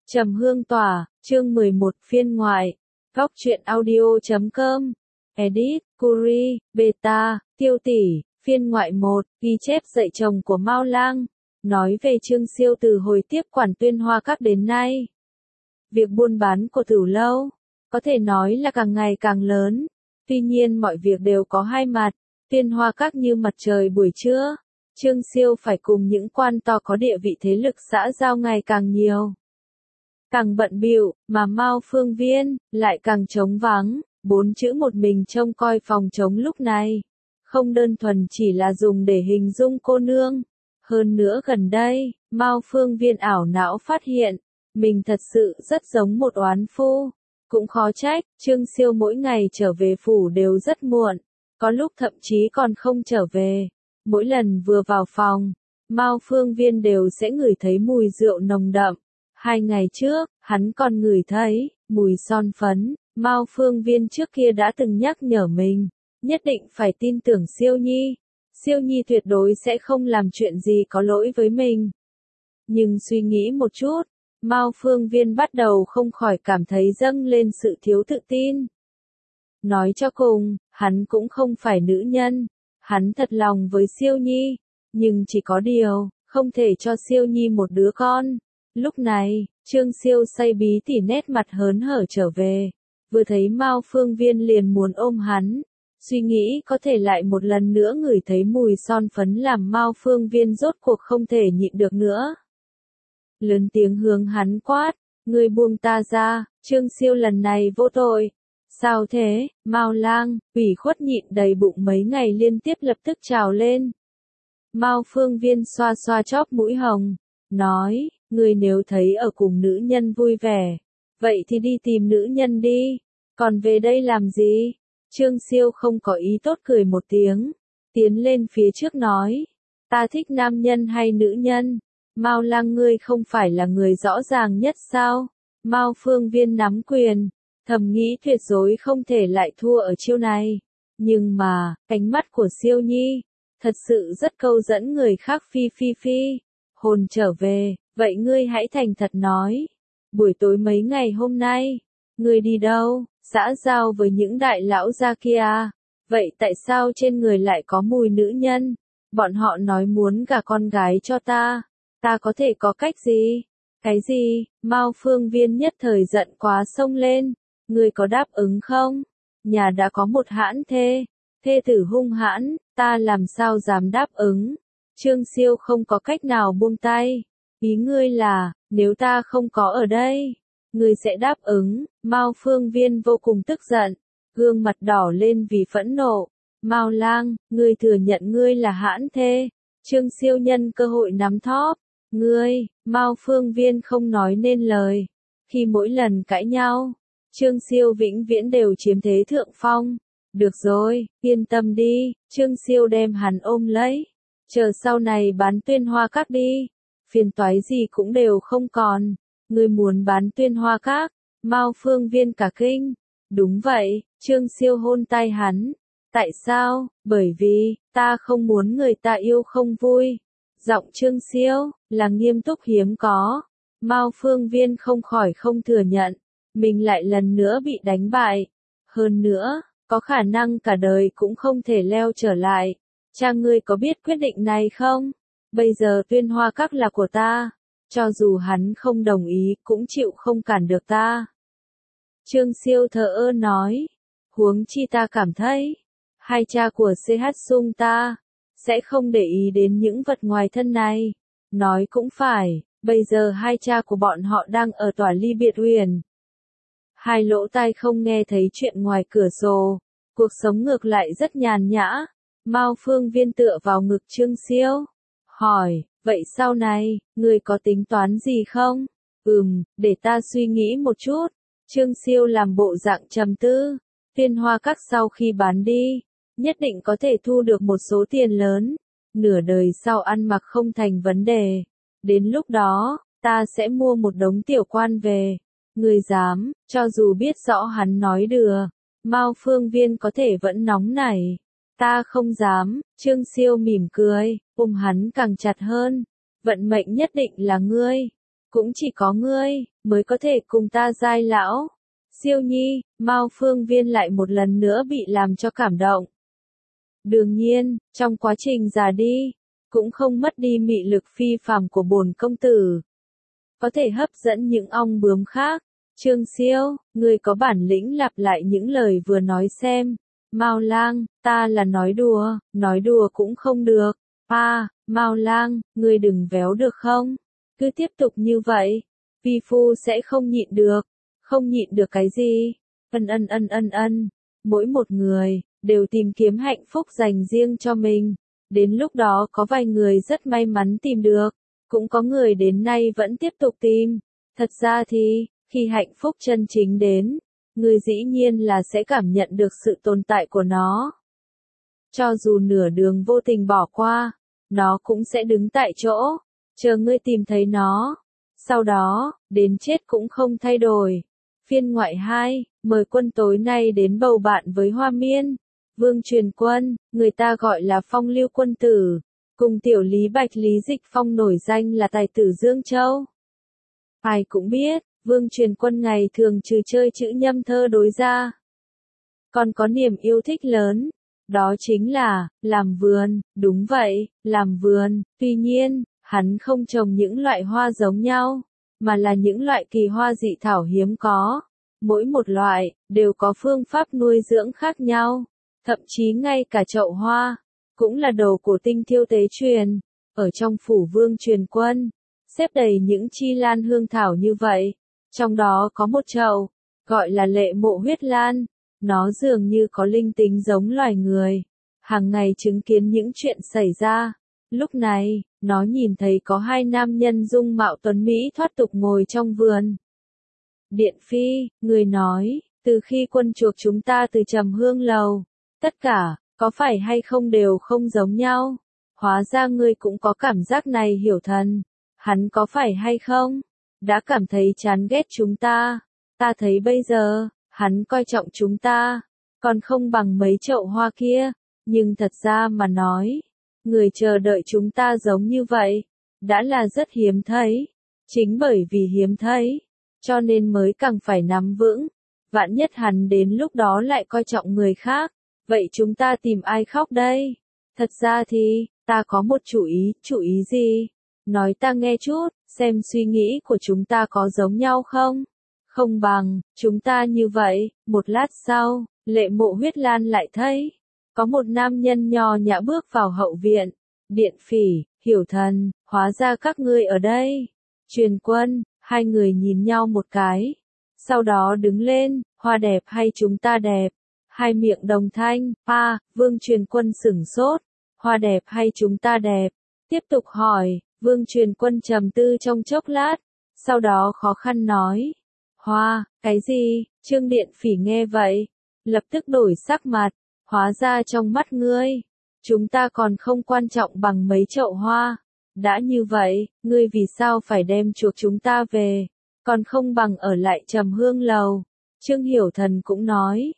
Trầm hương tỏa, chương 11 phiên ngoại. Góc truyện audio.com. Edit, Curi, Beta, Tiêu tỷ, phiên ngoại 1, ghi chép dạy chồng của Mao Lang. Nói về Trương Siêu từ hồi tiếp quản Tuyên Hoa Các đến nay. Việc buôn bán của Tử Lâu, có thể nói là càng ngày càng lớn. Tuy nhiên mọi việc đều có hai mặt. Tuyên Hoa Các như mặt trời buổi trưa. Trương Siêu phải cùng những quan to có địa vị thế lực xã giao ngày càng nhiều. Càng bận bịu, mà Mao Phương Viên lại càng trống vắng, 4 chữ một mình trông coi phòng trống lúc này. Không đơn thuần chỉ là dùng để hình dung cô nương. Hơn nữa gần đây, Mao Phương Viên ảo não phát hiện, mình thật sự rất giống một oán phu. Cũng khó trách, Trương Siêu mỗi ngày trở về phủ đều rất muộn, có lúc thậm chí còn không trở về. Mỗi lần vừa vào phòng, Mao Phương Viên đều sẽ ngửi thấy mùi rượu nồng đậm. 2 ngày trước, hắn còn ngửi thấy mùi son phấn. Mao Phương Viên trước kia đã từng nhắc nhở mình, nhất định phải tin tưởng Siêu Nhi. Siêu Nhi tuyệt đối sẽ không làm chuyện gì có lỗi với mình. Nhưng suy nghĩ một chút, Mao Phương Viên bắt đầu không khỏi cảm thấy dâng lên sự thiếu tự tin. Nói cho cùng, hắn cũng không phải nữ nhân. Hắn thật lòng với Siêu Nhi, nhưng chỉ có điều, không thể cho Siêu Nhi một đứa con. Lúc này, Trương Siêu say bí tỉ nét mặt hớn hở trở về. Vừa thấy Mao Phương Viên liền muốn ôm hắn. Suy nghĩ có thể lại một lần nữa ngửi thấy mùi son phấn làm Mao Phương Viên rốt cuộc không thể nhịn được nữa. Lớn tiếng hướng hắn quát, ngươi buông ta ra. Trương Siêu lần này vô tội. Sao thế, Mao Lang, ủy khuất nhịn đầy bụng mấy ngày liên tiếp lập tức trào lên. Mao Phương Viên xoa xoa chóp mũi hồng, nói, ngươi nếu thấy ở cùng nữ nhân vui vẻ, vậy thì đi tìm nữ nhân đi, còn về đây làm gì? Trương Siêu không có ý tốt cười một tiếng, tiến lên phía trước nói, ta thích nam nhân hay nữ nhân? Mao Lang ngươi không phải là người rõ ràng nhất sao? Mao Phương Viên nắm quyền, thầm nghĩ tuyệt đối không thể lại thua ở chiêu này. Nhưng mà, ánh mắt của Siêu Nhi, thật sự rất câu dẫn người khác. Phi. Hồn trở về, vậy ngươi hãy thành thật nói. Buổi tối mấy ngày hôm nay, ngươi đi đâu? Xã giao với những đại lão gia kia. Vậy tại sao trên người lại có mùi nữ nhân? Bọn họ nói muốn gả con gái cho ta. Ta có thể có cách gì? Cái gì? Mao Phương Viên nhất thời giận quá xông lên. Ngươi có đáp ứng không? Nhà đã có một hãn thê. Thê tử hung hãn, ta làm sao dám đáp ứng? Trương Siêu không có cách nào buông tay. Ý ngươi là, nếu ta không có ở đây, ngươi sẽ đáp ứng. Mao Phương Viên vô cùng tức giận, gương mặt đỏ lên vì phẫn nộ. Mao Lang, ngươi thừa nhận ngươi là hãn thê. Trương Siêu nhân cơ hội nắm thóp. Ngươi, Mao Phương Viên không nói nên lời. Khi mỗi lần cãi nhau, Trương Siêu vĩnh viễn đều chiếm thế thượng phong. Được rồi, yên tâm đi. Trương Siêu đem hắn ôm lấy. Chờ sau này bán Tuyên Hoa Các đi. Phiền toái gì cũng đều không còn. Ngươi muốn bán Tuyên Hoa Các? Mao Phương Viên cả kinh. Đúng vậy, Trương Siêu hôn tai hắn. Tại sao? Bởi vì, ta không muốn người ta yêu không vui. Giọng Trương Siêu, là nghiêm túc hiếm có. Mao Phương Viên không khỏi không thừa nhận. Mình lại lần nữa bị đánh bại. Hơn nữa, có khả năng cả đời cũng không thể leo trở lại. Cha ngươi có biết quyết định này không? Bây giờ Tuyên Hoa Các là của ta. Cho dù hắn không đồng ý cũng chịu không cản được ta. Trương Siêu thờ ơ nói. Huống chi ta cảm thấy, hai cha của CH Sung ta sẽ không để ý đến những vật ngoài thân này. Nói cũng phải, bây giờ hai cha của bọn họ đang ở tòa ly biệt huyền. Hai lỗ tai không nghe thấy chuyện ngoài cửa sổ. Cuộc sống ngược lại rất nhàn nhã. Mao Phương Viên tựa vào ngực Trương Siêu. Hỏi, vậy sau này, ngươi có tính toán gì không? Để ta suy nghĩ một chút. Trương Siêu làm bộ dạng trầm tư. Tuyên Hoa Các sau khi bán đi, nhất định có thể thu được một số tiền lớn. Nửa đời sau ăn mặc không thành vấn đề. Đến lúc đó, ta sẽ mua một đống tiểu quan về. Ngươi dám, cho dù biết rõ hắn nói đùa, Mao Phương Viên có thể vẫn nóng nảy. Ta không dám. Trương Siêu mỉm cười, ôm hắn càng chặt hơn. Vận mệnh nhất định là ngươi. Cũng chỉ có ngươi mới có thể cùng ta giai lão. Siêu nhi, Mao Phương Viên lại một lần nữa bị làm cho cảm động. Đương nhiên, trong quá trình già đi, cũng không mất đi mị lực phi phàm của bổn công tử. Có thể hấp dẫn những ong bướm khác. Trương Siêu, người có bản lĩnh lặp lại những lời vừa nói xem. Mao Lang, ta là nói đùa cũng không được. Mao Lang, ngươi đừng véo được không? Cứ tiếp tục như vậy, vi phu sẽ không nhịn được. Không nhịn được cái gì? Mỗi một người, đều tìm kiếm hạnh phúc dành riêng cho mình. Đến lúc đó có vài người rất may mắn tìm được, cũng có người đến nay vẫn tiếp tục tìm. Thật ra thì, khi hạnh phúc chân chính đến, người dĩ nhiên là sẽ cảm nhận được sự tồn tại của nó. Cho dù nửa đường vô tình bỏ qua, nó cũng sẽ đứng tại chỗ, chờ ngươi tìm thấy nó. Sau đó, đến chết cũng không thay đổi. Phiên ngoại 2, mời quân tối nay đến bầu bạn với Hoa Miên. Vương Truyền Quân, người ta gọi là Phong Lưu quân tử, cùng tiểu Lý Bạch Lý Dịch Phong nổi danh là tài tử Dương Châu. Ai cũng biết, Vương Truyền Quân ngày thường trừ chơi chữ nhâm thơ đối ra, còn có niềm yêu thích lớn, đó chính là làm vườn. Đúng vậy, làm vườn. Tuy nhiên, hắn không trồng những loại hoa giống nhau, mà là những loại kỳ hoa dị thảo hiếm có. Mỗi một loại đều có phương pháp nuôi dưỡng khác nhau, thậm chí ngay cả chậu hoa cũng là đồ cổ tinh thiêu tế truyền. Ở trong phủ Vương Truyền Quân, xếp đầy những chi lan hương thảo như vậy. Trong đó có một chậu, gọi là Lệ Mộ Huyết Lan. Nó dường như có linh tính giống loài người, hàng ngày chứng kiến những chuyện xảy ra. Lúc này, nó nhìn thấy có hai nam nhân dung mạo tuấn Mỹ thoát tục ngồi trong vườn. Điện Phi, người nói, từ khi quân chuộc chúng ta từ Trầm Hương Lầu, tất cả, có phải hay không đều không giống nhau. Hóa ra ngươi cũng có cảm giác này. Hiểu Thần, hắn có phải hay không đã cảm thấy chán ghét chúng ta. Ta thấy bây giờ, hắn coi trọng chúng ta, còn không bằng mấy chậu hoa kia. Nhưng thật ra mà nói, người chờ đợi chúng ta giống như vậy, đã là rất hiếm thấy. Chính bởi vì hiếm thấy, cho nên mới càng phải nắm vững. Vạn nhất hắn đến lúc đó lại coi trọng người khác, vậy chúng ta tìm ai khóc đây? Thật ra thì, ta có một chủ ý gì? Nói ta nghe chút, xem suy nghĩ của chúng ta có giống nhau không? Không bằng, chúng ta như vậy. Một lát sau, Lệ Mộ Huyết Lan lại thấy, có một nam nhân nho nhã bước vào hậu viện. Điện Phỉ, Hiểu Thần, hóa ra các ngươi ở đây. Truyền Quân, hai người nhìn nhau một cái, sau đó đứng lên. Hoa đẹp hay chúng ta đẹp? Hai miệng đồng thanh. Vương Truyền Quân sửng sốt. Hoa đẹp hay chúng ta đẹp? Tiếp tục hỏi. Vương Truyền Quân trầm tư trong chốc lát, sau đó khó khăn nói. Hoa, cái gì? Trương Điện Phỉ nghe vậy, lập tức đổi sắc mặt. Hóa ra trong mắt ngươi, chúng ta còn không quan trọng bằng mấy chậu hoa. Đã như vậy, ngươi vì sao phải đem chuộc chúng ta về, còn không bằng ở lại Trầm Hương Lầu? Trương Hiểu Thần cũng nói.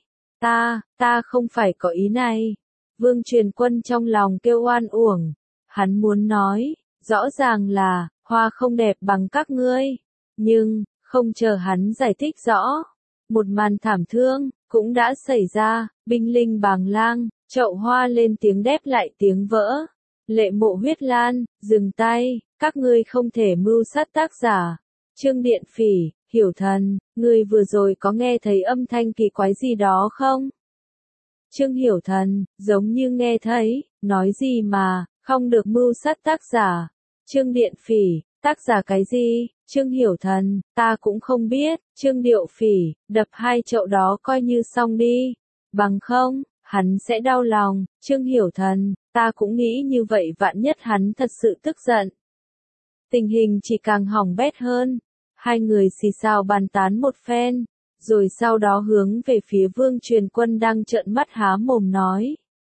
Ta không phải có ý này. Vương Truyền Quân trong lòng kêu oan uổng. Hắn muốn nói, rõ ràng là, hoa không đẹp bằng các ngươi. Nhưng, không chờ hắn giải thích rõ, một màn thảm thương cũng đã xảy ra. Binh linh bàng lang, chậu hoa lên tiếng đép lại tiếng vỡ. Lệ Mộ Huyết Lan, dừng tay, các ngươi không thể mưu sát tác giả. Trương Điện Phỉ, Hiểu Thần, ngươi vừa rồi có nghe thấy âm thanh kỳ quái gì đó không? Trương Hiểu Thần, giống như nghe thấy. Nói gì mà, không được mưu sát tác giả? Trương Điện Phỉ, tác giả cái gì? Trương Hiểu Thần, ta cũng không biết. Trương Điệu Phỉ, đập hai chậu đó coi như xong đi. Bằng không, hắn sẽ đau lòng. Trương Hiểu Thần, ta cũng nghĩ như vậy. Vạn nhất hắn thật sự tức giận, tình hình chỉ càng hỏng bét hơn. Hai người xì xào bàn tán một phen, rồi sau đó hướng về phía Vương Truyền Quân đang trợn mắt há mồm nói.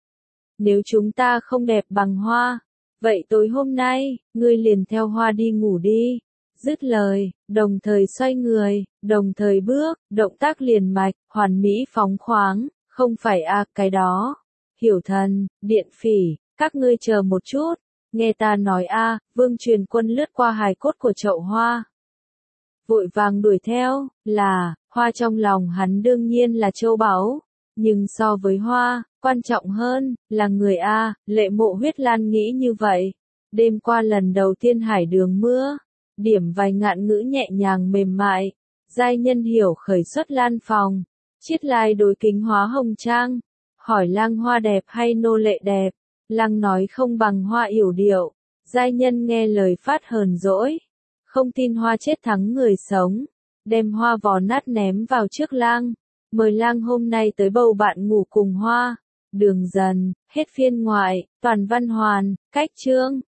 Nếu chúng ta không đẹp bằng hoa, vậy tối hôm nay, ngươi liền theo hoa đi ngủ đi. Dứt lời, đồng thời xoay người, đồng thời bước, động tác liền mạch, hoàn mỹ phóng khoáng. Không phải cái đó. Hiểu Thần, Điện Phỉ, các ngươi chờ một chút. Nghe ta nói Vương Truyền Quân lướt qua hài cốt của chậu hoa. vội vàng đuổi theo, là, Hoa trong lòng hắn đương nhiên là châu báu, nhưng so với Hoa, quan trọng hơn, là người A, Lệ Mộ Huyết Lan nghĩ như vậy. Đêm qua lần đầu tiên hải đường mưa, điểm vài ngạn ngữ nhẹ nhàng mềm mại, giai nhân hiểu khởi xuất lan phòng, chiết lai đối kính hóa hồng trang, hỏi lang Hoa đẹp hay nô lệ đẹp, lang nói không bằng Hoa yểu điệu, giai nhân nghe lời phát hờn dỗi, không tin Hoa chết thắng người sống, đem Hoa vò nát ném vào trước lang, mời lang hôm nay tới bầu bạn ngủ cùng Hoa. Đường dần, hết phiên ngoại, toàn văn hoàn, cách chương.